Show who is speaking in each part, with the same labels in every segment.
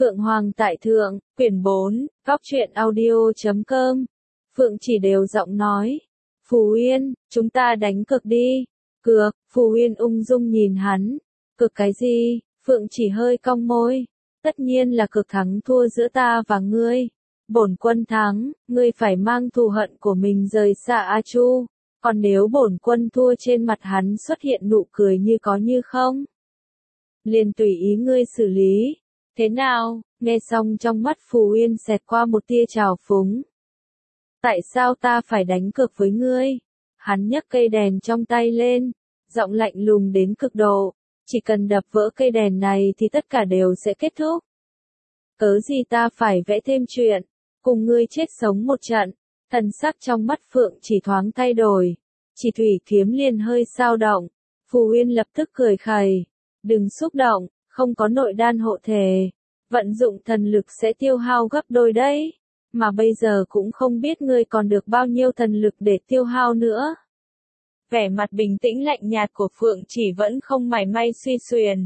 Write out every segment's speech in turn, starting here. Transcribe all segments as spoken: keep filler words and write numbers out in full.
Speaker 1: Phượng Hoàng tại Thượng, quyển bốn, góc truyện audio chấm com. Phượng Chỉ đều giọng nói. Phù Uyên, chúng ta đánh cược đi. Cược, Phù Uyên ung dung nhìn hắn. Cược cái gì? Phượng Chỉ hơi cong môi. Tất nhiên là cược thắng thua giữa ta và ngươi. Bổn quân thắng, ngươi phải mang thù hận của mình rời xa A Chu. Còn nếu bổn quân thua, trên mặt hắn xuất hiện nụ cười như có như không. Liền tùy ý ngươi xử lý. Thế nào? Nghe xong trong mắt Phù Uyên xẹt qua một tia trào phúng. Tại sao ta phải đánh cược với ngươi? Hắn nhấc cây đèn trong tay lên, giọng lạnh lùng đến cực độ. Chỉ cần đập vỡ cây đèn này thì tất cả đều sẽ kết thúc. Cớ gì ta phải vẽ thêm chuyện, cùng ngươi chết sống một trận. Thần sắc trong mắt Phượng Chỉ thoáng thay đổi. Chỉ thủy kiếm liền hơi sao động. Phù Uyên lập tức cười khẩy. Đừng xúc động, không có nội đan hộ thể. Vận dụng thần lực sẽ tiêu hao gấp đôi đấy. Mà bây giờ cũng không biết ngươi còn được bao nhiêu thần lực để tiêu hao nữa. Vẻ mặt bình tĩnh lạnh nhạt của Phượng Chỉ vẫn không mảy may suy xuyền.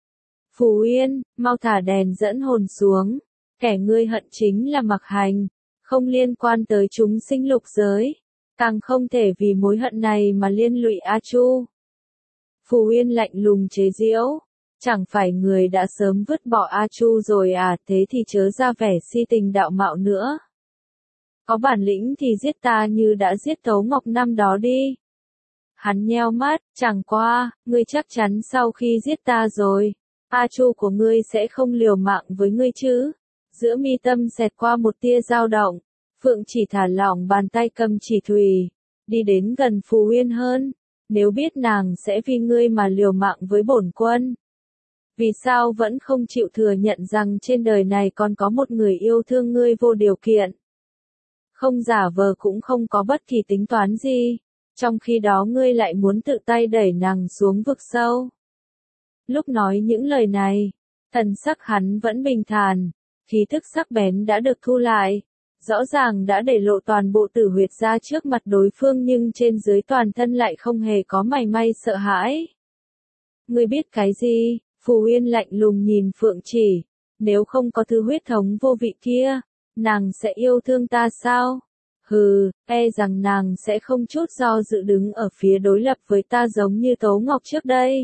Speaker 1: Phù Uyên, mau thả đèn dẫn hồn xuống. Kẻ ngươi hận chính là Mặc Hành, không liên quan tới chúng sinh lục giới. Càng không thể vì mối hận này mà liên lụy A Chu. Phù Uyên lạnh lùng chế giễu. Chẳng phải người đã sớm vứt bỏ A Chu rồi à, thế thì chớ ra vẻ si tình đạo mạo nữa. Có bản lĩnh thì giết ta như đã giết Tấu Ngọc năm đó đi. Hắn nheo mắt, chẳng qua, ngươi chắc chắn sau khi giết ta rồi, A Chu của ngươi sẽ không liều mạng với ngươi chứ. Giữa mi tâm xẹt qua một tia dao động, Phượng Chỉ thả lỏng bàn tay cầm chỉ thùy, đi đến gần Phù Uyên hơn. Nếu biết nàng sẽ vì ngươi mà liều mạng với bổn quân, vì sao vẫn không chịu thừa nhận rằng trên đời này còn có một người yêu thương ngươi vô điều kiện? Không giả vờ cũng không có bất kỳ tính toán gì, trong khi đó ngươi lại muốn tự tay đẩy nàng xuống vực sâu. Lúc nói những lời này, thần sắc hắn vẫn bình thản, khí thức sắc bén đã được thu lại, rõ ràng đã để lộ toàn bộ tử huyệt ra trước mặt đối phương, nhưng trên dưới toàn thân lại không hề có mảy may sợ hãi. Ngươi biết cái gì? Phù Uyên lạnh lùng nhìn Phượng Chỉ. Nếu không có thứ huyết thống vô vị kia, nàng sẽ yêu thương ta sao? Hừ, e rằng nàng sẽ không chút do dự đứng ở phía đối lập với ta giống như Tấu Ngọc trước đây.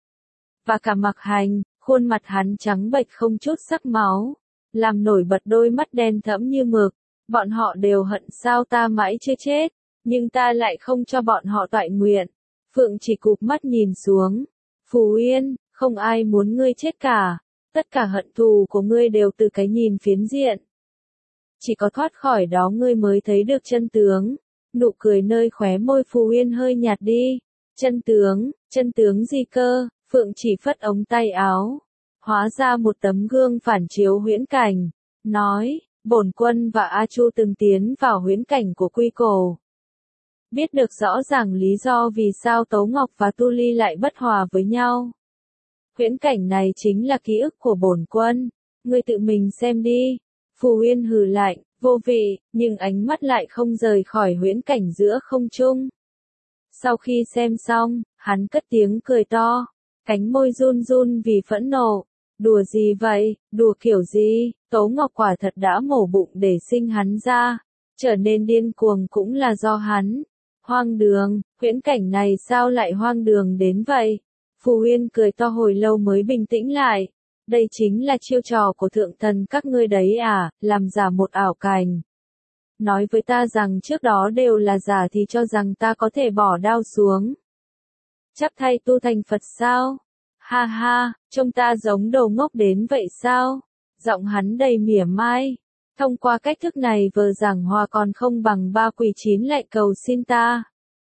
Speaker 1: Và cả Mặc Hành, khuôn mặt hắn trắng bệch không chút sắc máu, làm nổi bật đôi mắt đen thẫm như mực. Bọn họ đều hận sao ta mãi chưa chết, nhưng ta lại không cho bọn họ toại nguyện. Phượng Chỉ cụp mắt nhìn xuống. Phù Uyên, không ai muốn ngươi chết cả. Tất cả hận thù của ngươi đều từ cái nhìn phiến diện. Chỉ có thoát khỏi đó ngươi mới thấy được chân tướng. Nụ cười nơi khóe môi Phù Uyên hơi nhạt đi. Chân tướng, chân tướng gì cơ? Phượng Chỉ phất ống tay áo, hóa ra một tấm gương phản chiếu huyễn cảnh, nói, bổn quân và A Chu từng tiến vào huyễn cảnh của Quy Cổ. Biết được rõ ràng lý do vì sao Tấu Ngọc và Tu Ly lại bất hòa với nhau. Huyễn cảnh này chính là ký ức của bổn quân, ngươi tự mình xem đi. Phù Uyên hừ lạnh, vô vị, nhưng ánh mắt lại không rời khỏi huyễn cảnh giữa không trung. Sau khi xem xong, hắn cất tiếng cười to, cánh môi run run vì phẫn nộ. Đùa gì vậy, đùa kiểu gì? Tấu Ngọc quả thật đã mổ bụng để sinh hắn ra, trở nên điên cuồng cũng là do hắn. Hoang đường, huyễn cảnh này sao lại hoang đường đến vậy? Phù Uyên cười to hồi lâu mới bình tĩnh lại. Đây chính là chiêu trò của thượng thần các ngươi đấy à, làm giả một ảo cảnh. Nói với ta rằng trước đó đều là giả thì cho rằng ta có thể bỏ đao xuống. Chắc thay tu thành Phật sao? Ha ha, trông ta giống đồ ngốc đến vậy sao? Giọng hắn đầy mỉa mai. Thông qua cách thức này vờ giảng hòa còn không bằng ba quỳ chín lại cầu xin ta.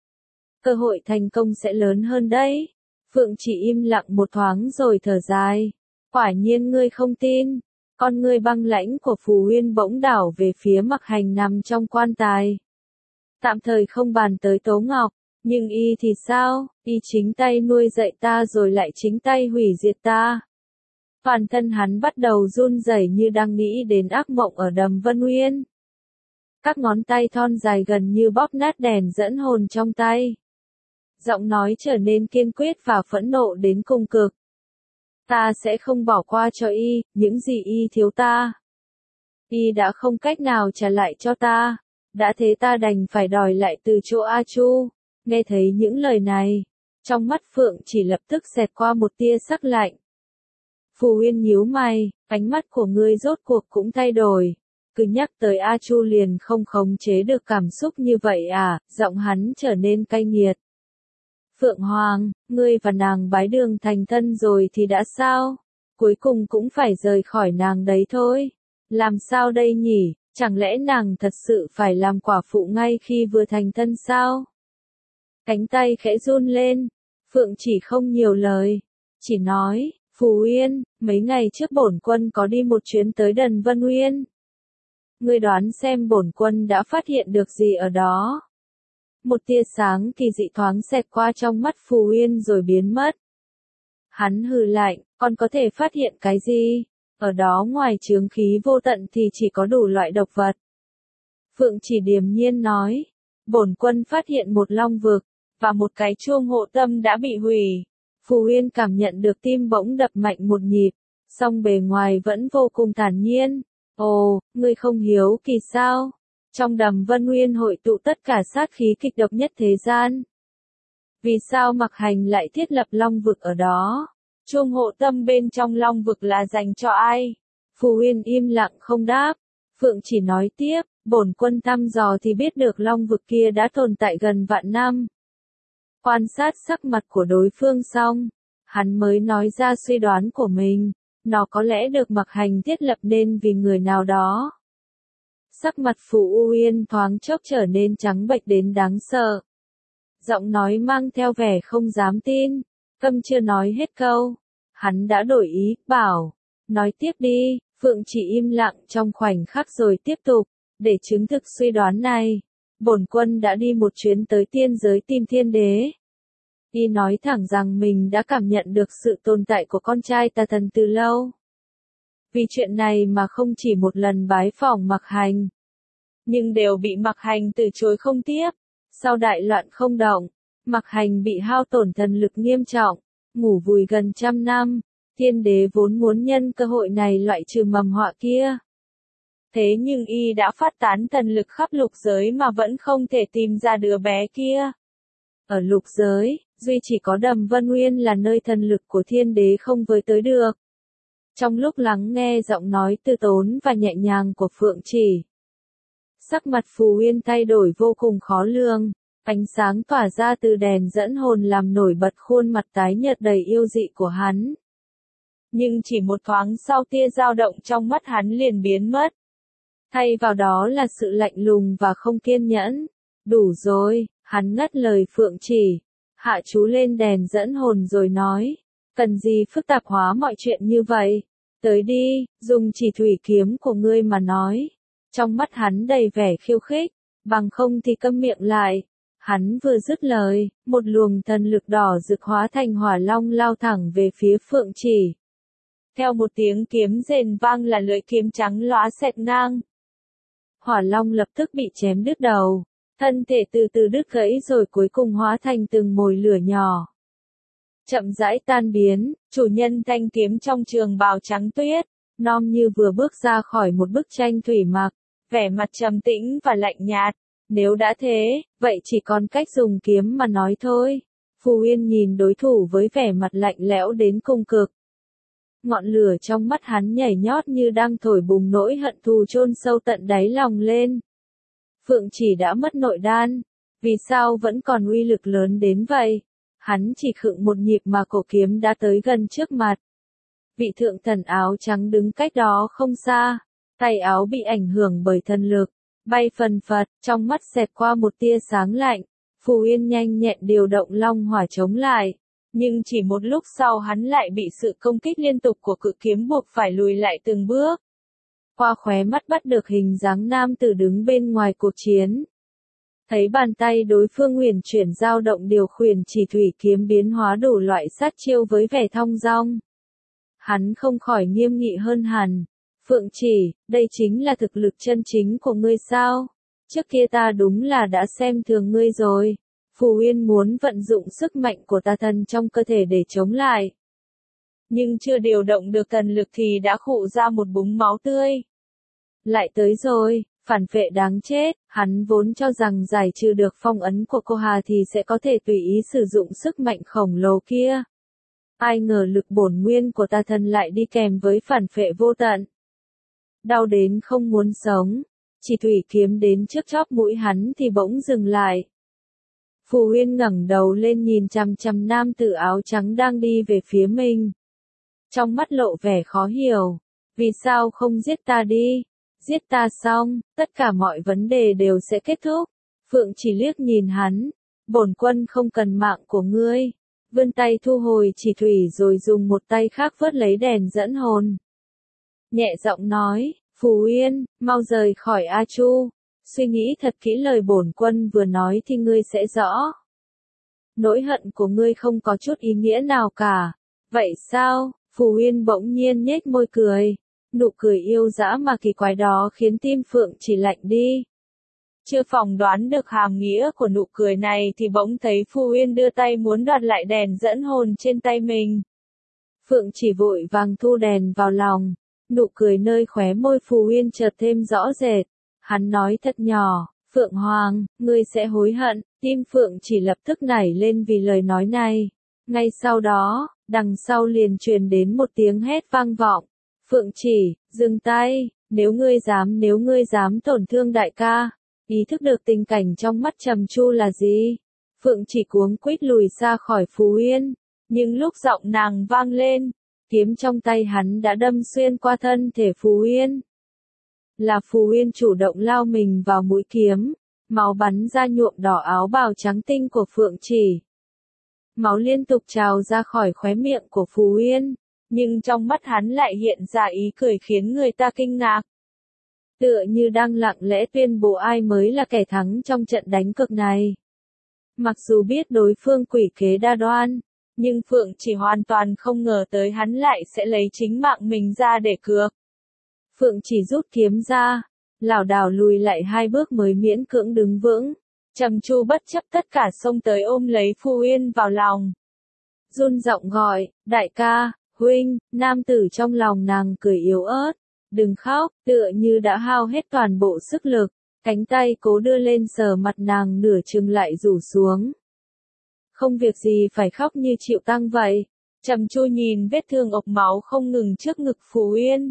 Speaker 1: Cơ hội thành công sẽ lớn hơn đấy. Phượng Chỉ im lặng một thoáng rồi thở dài. Quả nhiên ngươi không tin. Con ngươi băng lãnh của Phù Uyên bỗng đảo về phía Mặc Hành nằm trong quan tài. Tạm thời không bàn tới Tấu Ngọc. Nhưng y thì sao, y chính tay nuôi dạy ta rồi lại chính tay hủy diệt ta. Toàn thân hắn bắt đầu run rẩy như đang nghĩ đến ác mộng ở đầm Vân Uyên. Các ngón tay thon dài gần như bóp nát đèn dẫn hồn trong tay. Giọng nói trở nên kiên quyết và phẫn nộ đến cùng cực. Ta sẽ không bỏ qua cho y, những gì y thiếu ta. Y đã không cách nào trả lại cho ta. Đã thế ta đành phải đòi lại từ chỗ A Chu. Nghe thấy những lời này, trong mắt Phượng Chỉ lập tức xẹt qua một tia sắc lạnh. Phù Uyên nhíu mày, ánh mắt của ngươi rốt cuộc cũng thay đổi. Cứ nhắc tới A Chu liền không khống chế được cảm xúc như vậy à, giọng hắn trở nên cay nghiệt. Phượng Hoàng, ngươi và nàng bái đường thành thân rồi thì đã sao? Cuối cùng cũng phải rời khỏi nàng đấy thôi. Làm sao đây nhỉ, chẳng lẽ nàng thật sự phải làm quả phụ ngay khi vừa thành thân sao? Cánh tay khẽ run lên, Phượng Chỉ không nhiều lời, chỉ nói, Phù Uyên, mấy ngày trước bổn quân có đi một chuyến tới Đần Vân Uyên. Ngươi đoán xem bổn quân đã phát hiện được gì ở đó? Một tia sáng kỳ dị thoáng xẹt qua trong mắt Phù Uyên rồi biến mất. Hắn hừ lạnh, còn có thể phát hiện cái gì? Ở đó ngoài chướng khí vô tận thì chỉ có đủ loại độc vật. Phượng Chỉ điềm nhiên nói, bổn quân phát hiện một long vực, và một cái chuông hộ tâm đã bị hủy. Phù Uyên cảm nhận được tim bỗng đập mạnh một nhịp, song bề ngoài vẫn vô cùng thản nhiên. Ồ, ngươi không hiếu kỳ sao? Trong Đầm Vân Uyên hội tụ tất cả sát khí kịch độc nhất thế gian. Vì sao Mặc Hành lại thiết lập long vực ở đó? Chuông hộ tâm bên trong long vực là dành cho ai? Phù Uyên im lặng không đáp. Phượng Chỉ nói tiếp, bổn quân thăm dò thì biết được long vực kia đã tồn tại gần vạn năm. Quan sát sắc mặt của đối phương xong, hắn mới nói ra suy đoán của mình, nó có lẽ được Mặc Hành thiết lập nên vì người nào đó. Sắc mặt Phù Uyên thoáng chốc trở nên trắng bệch đến đáng sợ. Giọng nói mang theo vẻ không dám tin, Câm chưa nói hết câu, hắn đã đổi ý, bảo, nói tiếp đi. Phượng Chỉ im lặng trong khoảnh khắc rồi tiếp tục, để chứng thực suy đoán này, bổn quân đã đi một chuyến tới tiên giới tìm thiên đế. Y nói thẳng rằng mình đã cảm nhận được sự tồn tại của con trai tà thần từ lâu. Vì chuyện này mà không chỉ một lần bái phỏng Mặc Hành, nhưng đều bị Mặc Hành từ chối không tiếp. Sau đại loạn không động, Mặc Hành bị hao tổn thần lực nghiêm trọng, ngủ vùi gần trăm năm. Thiên đế vốn muốn nhân cơ hội này loại trừ mầm họa kia. Thế nhưng y đã phát tán thần lực khắp lục giới mà vẫn không thể tìm ra đứa bé kia. Ở lục giới, duy chỉ có Đầm Vân Uyên là nơi thần lực của thiên đế không với tới được. Trong lúc lắng nghe giọng nói từ tốn và nhẹ nhàng của Phượng Chỉ, sắc mặt Phù Uyên thay đổi vô cùng khó lường, ánh sáng tỏa ra từ đèn dẫn hồn làm nổi bật khuôn mặt tái nhợt đầy yêu dị của hắn. Nhưng chỉ một thoáng sau tia dao động trong mắt hắn liền biến mất. Thay vào đó là sự lạnh lùng và không kiên nhẫn. Đủ rồi, hắn ngắt lời Phượng Chỉ, hạ chú lên đèn dẫn hồn rồi nói, cần gì phức tạp hóa mọi chuyện như vậy, tới đi, dùng chỉ thủy kiếm của ngươi mà nói. Trong mắt hắn đầy vẻ khiêu khích, bằng không thì câm miệng lại. Hắn vừa dứt lời, một luồng thần lực đỏ rực hóa thành hỏa long lao thẳng về phía Phượng Chỉ. Theo một tiếng kiếm rền vang là lưỡi kiếm trắng lóa xẹt ngang. Hỏa long lập tức bị chém đứt đầu, thân thể từ từ đứt gãy rồi cuối cùng hóa thành từng mồi lửa nhỏ. Chậm rãi tan biến, chủ nhân thanh kiếm trong trường bào trắng tuyết, non như vừa bước ra khỏi một bức tranh thủy mặc, vẻ mặt trầm tĩnh và lạnh nhạt. Nếu đã thế, vậy chỉ còn cách dùng kiếm mà nói thôi. Phù Uyên nhìn đối thủ với vẻ mặt lạnh lẽo đến cùng cực. Ngọn lửa trong mắt hắn nhảy nhót như đang thổi bùng nỗi hận thù chôn sâu tận đáy lòng lên. Phượng Chỉ đã mất nội đan, vì sao vẫn còn uy lực lớn đến vậy? Hắn chỉ khựng một nhịp mà cổ kiếm đã tới gần trước mặt. Vị thượng thần áo trắng đứng cách đó không xa, tay áo bị ảnh hưởng bởi thần lực, bay phần phật, trong mắt xẹt qua một tia sáng lạnh. Phù Uyên nhanh nhẹn điều động long hỏa chống lại. Nhưng chỉ một lúc sau hắn lại bị sự công kích liên tục của cự kiếm buộc phải lùi lại từng bước. Qua khóe mắt bắt được hình dáng nam tử đứng bên ngoài cuộc chiến. Thấy bàn tay đối phương huyền chuyển dao động điều khiển chỉ thủy kiếm biến hóa đủ loại sát chiêu với vẻ thong dong. Hắn không khỏi nghiêm nghị hơn hẳn. Phượng Chỉ, đây chính là thực lực chân chính của ngươi sao? Trước kia ta đúng là đã xem thường ngươi rồi. Phù Uyên muốn vận dụng sức mạnh của tà thần trong cơ thể để chống lại. nhưng chưa điều động được thần lực thì đã khụ ra một búng máu tươi. Lại tới rồi, phản vệ đáng chết, hắn vốn cho rằng giải trừ được phong ấn của cô Hà thì sẽ có thể tùy ý sử dụng sức mạnh khổng lồ kia. Ai ngờ lực bổn nguyên của tà thần lại đi kèm với phản phệ vô tận. Đau đến không muốn sống, chỉ thủy kiếm đến trước chóp mũi hắn thì bỗng dừng lại. Phù Uyên ngẩng đầu lên nhìn chằm chằm nam tử áo trắng đang đi về phía mình. Trong mắt lộ vẻ khó hiểu, vì sao không giết ta đi? Giết ta xong, tất cả mọi vấn đề đều sẽ kết thúc. Phượng chỉ liếc nhìn hắn, bổn quân không cần mạng của ngươi. Vươn tay thu hồi chỉ thủy rồi dùng một tay khác vớt lấy đèn dẫn hồn. Nhẹ giọng nói, Phù Uyên, mau rời khỏi A Chu. Suy nghĩ thật kỹ lời bổn quân vừa nói thì ngươi sẽ rõ. Nỗi hận của ngươi không có chút ý nghĩa nào cả. Vậy sao? Phù Uyên bỗng nhiên nhếch môi cười. Nụ cười yêu dã mà kỳ quái đó khiến tim Phượng chỉ lạnh đi. Chưa phỏng đoán được hàm nghĩa của nụ cười này thì bỗng thấy Phù Uyên đưa tay muốn đoạt lại đèn dẫn hồn trên tay mình. Phượng chỉ vội vàng thu đèn vào lòng. Nụ cười nơi khóe môi Phù Uyên chợt thêm rõ rệt. Hắn nói thật nhỏ, Phượng Hoàng, ngươi sẽ hối hận. Tim Phượng chỉ lập tức nảy lên vì lời nói này. Ngay sau đó, đằng sau liền truyền đến một tiếng hét vang vọng. Phượng chỉ, dừng tay, nếu ngươi dám nếu ngươi dám tổn thương đại ca. Ý thức được tình cảnh trong mắt Trầm Chu là gì? Phượng chỉ cuống quýt lùi xa khỏi Phù Uyên. Nhưng lúc giọng nàng vang lên, kiếm trong tay hắn đã đâm xuyên qua thân thể Phù Uyên. Là Phù Uyên chủ động lao mình vào mũi kiếm, máu bắn ra nhuộm đỏ áo bào trắng tinh của Phượng chỉ. Máu liên tục trào ra khỏi khóe miệng của Phù Uyên, nhưng trong mắt hắn lại hiện ra ý cười khiến người ta kinh ngạc. Tựa như đang lặng lẽ tuyên bố ai mới là kẻ thắng trong trận đánh cược này. Mặc dù biết đối phương quỷ kế đa đoan, nhưng Phượng chỉ hoàn toàn không ngờ tới hắn lại sẽ lấy chính mạng mình ra để cược. Phượng chỉ rút kiếm ra, lảo đảo lùi lại hai bước mới miễn cưỡng đứng vững. Trầm Chu bất chấp tất cả xông tới ôm lấy Phù Uyên vào lòng. Run giọng gọi, đại ca, huynh, nam tử trong lòng nàng cười yếu ớt. Đừng khóc, tựa như đã hao hết toàn bộ sức lực. Cánh tay cố đưa lên sờ mặt nàng nửa chừng lại rủ xuống. Không việc gì phải khóc như chịu tăng vậy. Trầm Chu nhìn vết thương ộc máu không ngừng trước ngực Phù Uyên.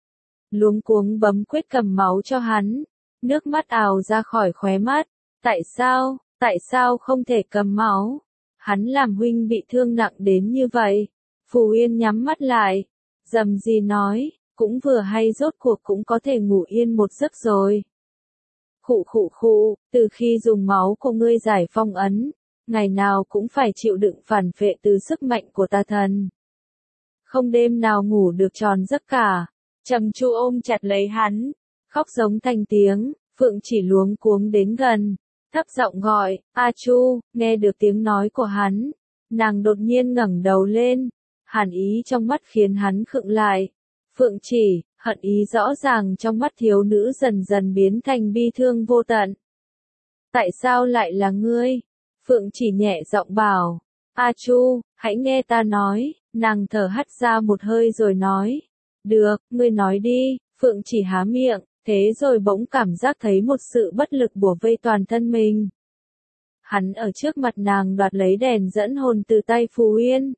Speaker 1: Luống cuống bấm quyết cầm máu cho hắn. Nước mắt ào ra khỏi khóe mắt. Tại sao, tại sao không thể cầm máu? Hắn làm huynh bị thương nặng đến như vậy. Phù Uyên nhắm mắt lại. Dầm gì nói, cũng vừa hay rốt cuộc cũng có thể ngủ yên một giấc rồi. Khụ khụ khụ, từ khi dùng máu của ngươi giải phong ấn, ngày nào cũng phải chịu đựng phản phệ từ sức mạnh của tà thần. Không đêm nào ngủ được tròn giấc cả. Trầm Chu ôm chặt lấy hắn, khóc giống thành tiếng. Phượng chỉ luống cuống đến gần, thấp giọng gọi, A Chu. Nghe được tiếng nói của hắn, nàng đột nhiên ngẩng đầu lên, hàn ý trong mắt khiến hắn khựng lại. Phượng chỉ, hận ý rõ ràng trong mắt thiếu nữ dần dần biến thành bi thương vô tận. Tại sao lại là ngươi? Phượng chỉ nhẹ giọng bảo, A Chu, hãy nghe ta nói. Nàng thở hắt ra một hơi rồi nói, được, ngươi nói đi. Phượng chỉ há miệng, thế rồi bỗng cảm giác thấy một sự bất lực bủa vây toàn thân mình. Hắn ở trước mặt nàng đoạt lấy đèn dẫn hồn từ tay Phù Uyên.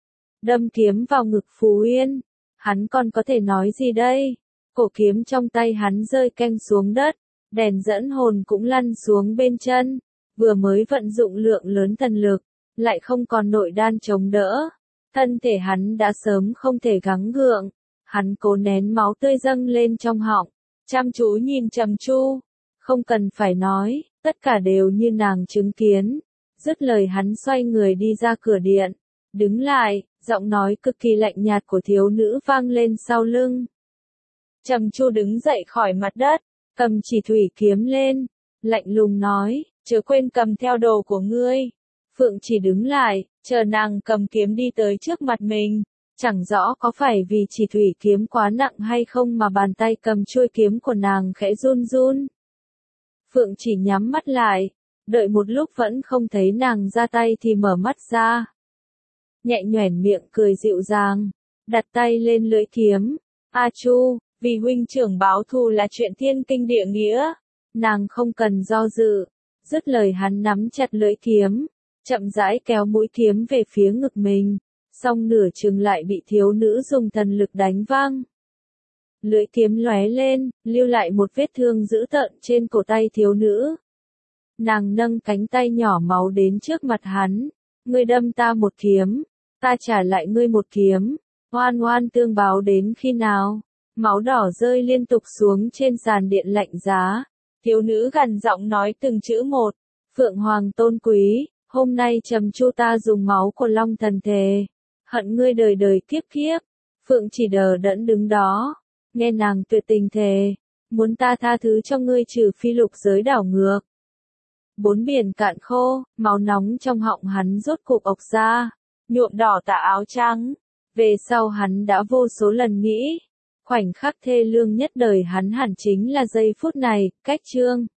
Speaker 1: Đâm kiếm vào ngực Phù Uyên. Hắn còn có thể nói gì đây? Cổ kiếm trong tay hắn rơi canh xuống đất. Đèn dẫn hồn cũng lăn xuống bên chân. Vừa mới vận dụng lượng lớn thần lực, lại không còn nội đan chống đỡ. Thân thể hắn đã sớm không thể gắng gượng. Hắn cố nén máu tươi dâng lên trong họng. Chăm chú nhìn Trầm Chu. Không cần phải nói, tất cả đều như nàng chứng kiến. Dứt lời hắn xoay người đi ra cửa điện. Đứng lại, giọng nói cực kỳ lạnh nhạt của thiếu nữ vang lên sau lưng. Trầm Chu đứng dậy khỏi mặt đất, cầm chỉ thủy kiếm lên. Lạnh lùng nói, chớ quên cầm theo đồ của ngươi. Phượng chỉ đứng lại, chờ nàng cầm kiếm đi tới trước mặt mình. Chẳng rõ có phải vì chỉ thủy kiếm quá nặng hay không mà bàn tay cầm chuôi kiếm của nàng khẽ run run. Phượng chỉ nhắm mắt lại, đợi một lúc vẫn không thấy nàng ra tay thì mở mắt ra. Nhẹ nhoẻn miệng cười dịu dàng, đặt tay lên lưỡi kiếm. A Chu, vì huynh trưởng báo thù là chuyện thiên kinh địa nghĩa. Nàng không cần do dự. Dứt lời hắn nắm chặt lưỡi kiếm, chậm rãi kéo mũi kiếm về phía ngực mình. Song nửa chừng lại bị thiếu nữ dùng thần lực đánh văng. Lưỡi kiếm lóe lên, lưu lại một vết thương dữ tợn trên cổ tay thiếu nữ. Nàng nâng cánh tay nhỏ máu đến trước mặt hắn. Ngươi đâm ta một kiếm, ta trả lại ngươi một kiếm. Oan oan tương báo đến khi nào? Máu đỏ rơi liên tục xuống trên sàn điện lạnh giá. Thiếu nữ gằn giọng nói từng chữ một. Phượng Hoàng tôn quý, hôm nay Trầm Chu ta dùng máu của Long Thần thề. Hận ngươi đời đời kiếp kiếp. Phượng chỉ đờ đẫn đứng đó. Nghe nàng tuyệt tình thề. Muốn ta tha thứ cho ngươi trừ phi lục giới đảo ngược. Bốn biển cạn khô, máu nóng trong họng hắn rốt cục ộc ra. Nhuộm đỏ tà áo trắng. Về sau hắn đã vô số lần nghĩ. Khoảnh khắc thê lương nhất đời hắn hẳn chính là giây phút này, cách chương.